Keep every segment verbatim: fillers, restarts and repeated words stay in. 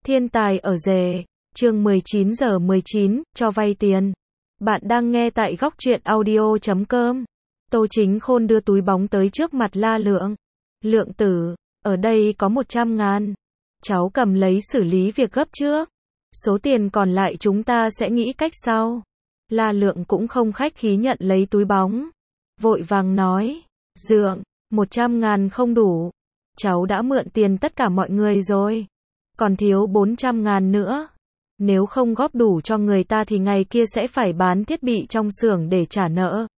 Thiên tài ở rể, chương mười chín giờ mười chín, cho vay tiền. Bạn đang nghe tại góc truyện audio chấm com. Tô Chính Khôn đưa túi bóng tới trước mặt La Lượng. Lượng tử, ở đây có một trăm ngàn. Cháu cầm lấy xử lý việc gấp trước. Số tiền còn lại chúng ta sẽ nghĩ cách sau. La Lượng cũng không khách khí nhận lấy túi bóng. Vội vàng nói, Dượng, một trăm ngàn không đủ. Cháu đã mượn tiền tất cả mọi người rồi. Còn thiếu bốn trăm ngàn nữa. Nếu không góp đủ cho người ta thì ngày kia sẽ phải bán thiết bị trong xưởng để trả nợ.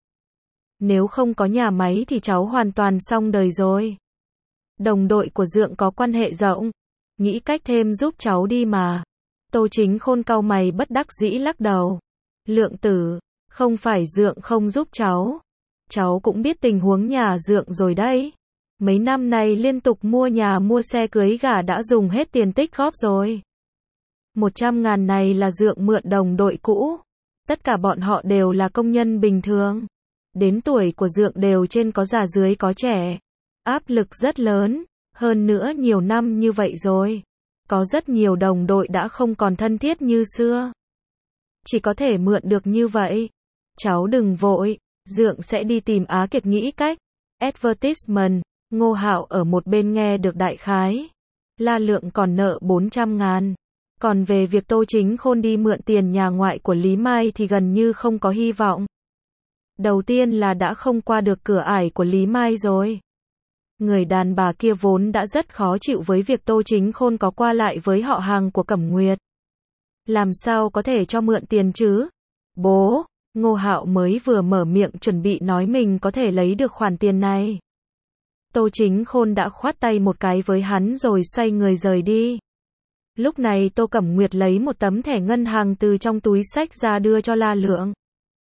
Nếu không có nhà máy thì cháu hoàn toàn xong đời rồi. Đồng đội của Dượng có quan hệ rộng. Nghĩ cách thêm giúp cháu đi mà. Tô Chính Khôn cau mày bất đắc dĩ lắc đầu. Lượng tử, không phải Dượng không giúp cháu. Cháu cũng biết tình huống nhà Dượng rồi đấy. Mấy năm nay liên tục mua nhà mua xe cưới gả đã dùng hết tiền tích góp rồi. Một trăm ngàn này là Dượng mượn đồng đội cũ. Tất cả bọn họ đều là công nhân bình thường. Đến tuổi của Dượng đều trên có già dưới có trẻ. Áp lực rất lớn. Hơn nữa nhiều năm như vậy rồi. Có rất nhiều đồng đội đã không còn thân thiết như xưa. Chỉ có thể mượn được như vậy. Cháu đừng vội. Dượng sẽ đi tìm Á Kiệt nghĩ cách. Advertisement. Ngô Hạo ở một bên nghe được đại khái. La Lượng còn nợ bốn trăm ngàn. Còn về việc Tô Chính Khôn đi mượn tiền nhà ngoại của Lý Mai thì gần như không có hy vọng. Đầu tiên là đã không qua được cửa ải của Lý Mai rồi. Người đàn bà kia vốn đã rất khó chịu với việc Tô Chính Khôn có qua lại với họ hàng của Cẩm Nguyệt. Làm sao có thể cho mượn tiền chứ? Bố, Ngô Hạo mới vừa mở miệng chuẩn bị nói mình có thể lấy được khoản tiền này. Tô Chính Khôn đã khoát tay một cái với hắn rồi xoay người rời đi. Lúc này Tô Cẩm Nguyệt lấy một tấm thẻ ngân hàng từ trong túi xách ra đưa cho La Lượng.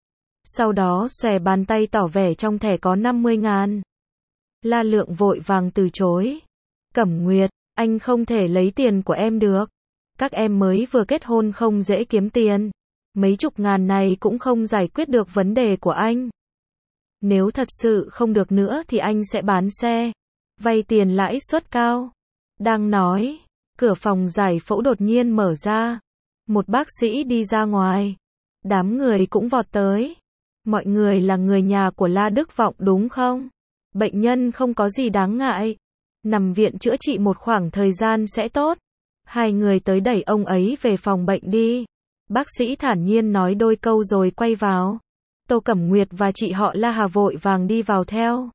Sau đó xòe bàn tay tỏ vẻ trong thẻ có năm mươi ngàn. La Lượng vội vàng từ chối. Cẩm Nguyệt, anh không thể lấy tiền của em được. Các em mới vừa kết hôn không dễ kiếm tiền. Mấy chục ngàn này cũng không giải quyết được vấn đề của anh. Nếu thật sự không được nữa thì anh sẽ bán xe. Vay tiền lãi suất cao. Đang nói, cửa phòng giải phẫu đột nhiên mở ra. Một bác sĩ đi ra ngoài. Đám người cũng vọt tới. Mọi người là người nhà của La Đức Vọng đúng không? Bệnh nhân không có gì đáng ngại. Nằm viện chữa trị một khoảng thời gian sẽ tốt. Hai người tới đẩy ông ấy về phòng bệnh đi. Bác sĩ thản nhiên nói đôi câu rồi quay vào. Tô Cẩm Nguyệt và chị họ La Hà vội vàng đi vào theo.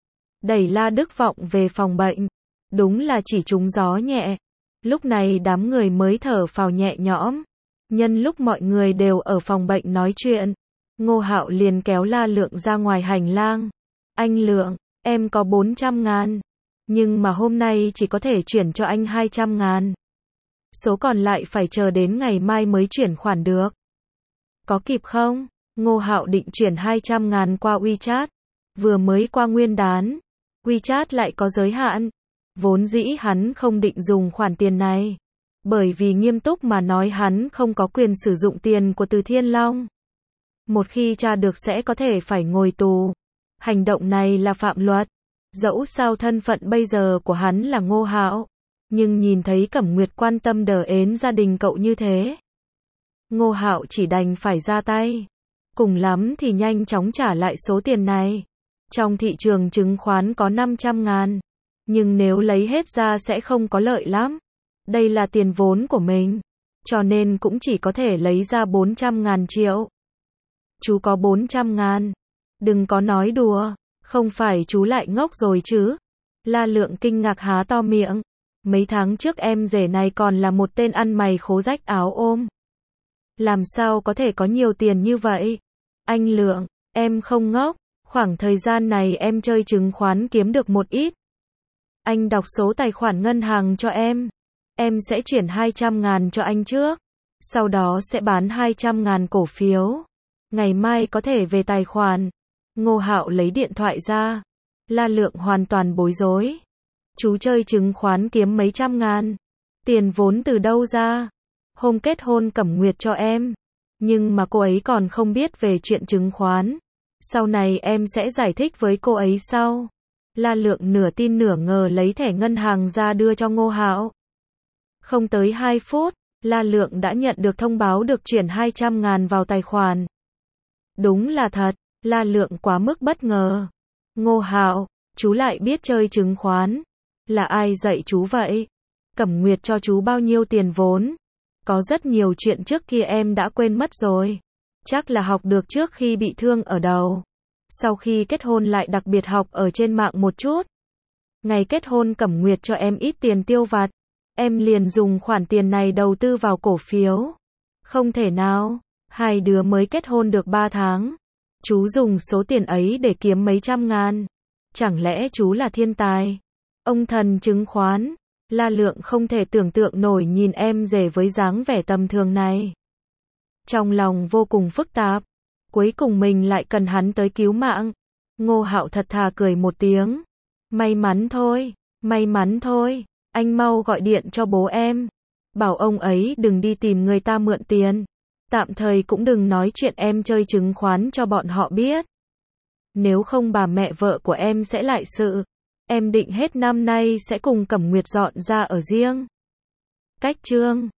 Đẩy La Đức Vọng về phòng bệnh. Đúng là chỉ trúng gió nhẹ. Lúc này đám người mới thở phào nhẹ nhõm. Nhân lúc mọi người đều ở phòng bệnh nói chuyện, Ngô Hạo liền kéo La Lượng ra ngoài hành lang. Anh Lượng, em có bốn trăm ngàn. Nhưng mà hôm nay chỉ có thể chuyển cho anh hai trăm ngàn. Số còn lại phải chờ đến ngày mai mới chuyển khoản được. Có kịp không? Ngô Hạo định chuyển hai trăm ngàn qua WeChat. Vừa mới qua Nguyên đán. WeChat lại có giới hạn. Vốn dĩ hắn không định dùng khoản tiền này. Bởi vì nghiêm túc mà nói hắn không có quyền sử dụng tiền của Từ Thiên Long. Một khi tra được sẽ có thể phải ngồi tù. Hành động này là phạm luật. Dẫu sao thân phận bây giờ của hắn là Ngô Hạo. Nhưng nhìn thấy Cẩm Nguyệt quan tâm đờ ến gia đình cậu như thế. Ngô Hạo chỉ đành phải ra tay. Cùng lắm thì nhanh chóng trả lại số tiền này. Trong thị trường chứng khoán có năm trăm ngàn. Nhưng nếu lấy hết ra sẽ không có lợi lắm. Đây là tiền vốn của mình. Cho nên cũng chỉ có thể lấy ra bốn trăm ngàn triệu. Chú có bốn trăm ngàn. Đừng có nói đùa. Không phải chú lại ngốc rồi chứ. La Lượng kinh ngạc há to miệng. Mấy tháng trước em rể này còn là một tên ăn mày khố rách áo ôm. Làm sao có thể có nhiều tiền như vậy? Anh Lượng, em không ngốc. Khoảng thời gian này em chơi chứng khoán kiếm được một ít. Anh đọc số tài khoản ngân hàng cho em. Em sẽ chuyển hai trăm ngàn cho anh trước. Sau đó sẽ bán hai trăm ngàn cổ phiếu. Ngày mai có thể về tài khoản. Ngô Hạo lấy điện thoại ra. La Lượng hoàn toàn bối rối. Chú chơi chứng khoán kiếm mấy trăm ngàn. Tiền vốn từ đâu ra? Hôm kết hôn Cẩm Nguyệt cho em. Nhưng mà cô ấy còn không biết về chuyện chứng khoán. Sau này em sẽ giải thích với cô ấy sau. La Lượng nửa tin nửa ngờ lấy thẻ ngân hàng ra đưa cho Ngô Hạo. Không tới hai phút, La Lượng đã nhận được thông báo được chuyển hai trăm ngàn vào tài khoản. Đúng là thật, La Lượng quá mức bất ngờ. Ngô Hạo, chú lại biết chơi chứng khoán. Là ai dạy chú vậy? Cẩm Nguyệt cho chú bao nhiêu tiền vốn? Có rất nhiều chuyện trước kia em đã quên mất rồi. Chắc là học được trước khi bị thương ở đầu. Sau khi kết hôn lại đặc biệt học ở trên mạng một chút. Ngày kết hôn Cẩm Nguyệt cho em ít tiền tiêu vặt. Em liền dùng khoản tiền này đầu tư vào cổ phiếu. Không thể nào, hai đứa mới kết hôn được ba tháng. Chú dùng số tiền ấy để kiếm mấy trăm ngàn. Chẳng lẽ chú là thiên tài? Ông thần chứng khoán. La Lượng không thể tưởng tượng nổi nhìn em rể với dáng vẻ tầm thường này. Trong lòng vô cùng phức tạp. Cuối cùng mình lại cần hắn tới cứu mạng. Ngô Hạo thật thà cười một tiếng. May mắn thôi, may mắn thôi. Anh mau gọi điện cho bố em. Bảo ông ấy đừng đi tìm người ta mượn tiền. Tạm thời cũng đừng nói chuyện em chơi chứng khoán cho bọn họ biết. Nếu không bà mẹ vợ của em sẽ lại sự. Em định hết năm nay sẽ cùng Cẩm Nguyệt dọn ra ở riêng. Cách chương